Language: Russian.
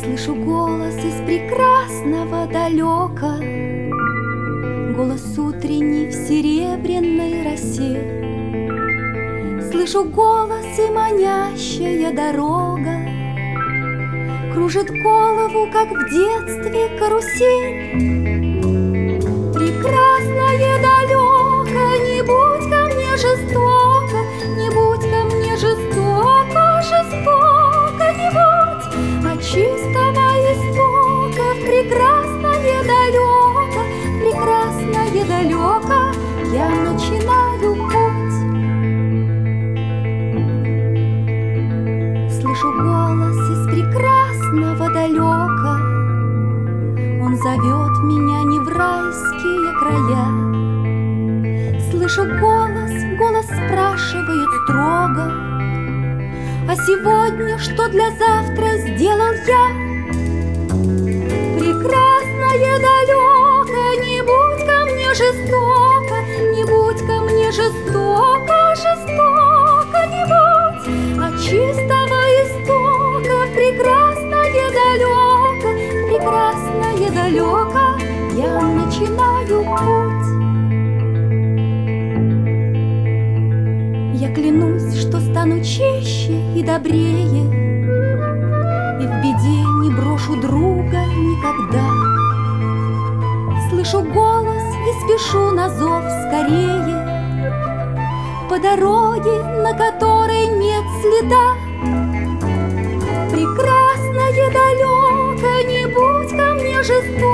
Слышу голос из прекрасного далека, голос утренний в серебряной росе. Слышу голос и манящая дорога кружит голову, как в детстве карусель. Прекрасное далеко, не будь ко мне жестоко, не будь ко мне жестоко, жестоко не будь. От чистого истока в прекрасное далеко, прекрасное далеко я начинаю путь. Слышу голос из прекрасного далека, он зовет меня не в райские края. Слышу голос, голос спрашивает строго: а сегодня что для завтра сделал я? Прекрасное далеко, не будь ко мне жестоко, не будь ко мне жестоко, жестоко не будь. От чистого истока в прекрасное далеко, в прекрасное далеко я начинаю путь. Я клянусь, что стану чище и добрее, и в беде не брошу друга никогда. Слышу голос и спешу на зов скорее по дороге, на которой нет следа. Прекрасное далеко, не будь ко мне жестоко,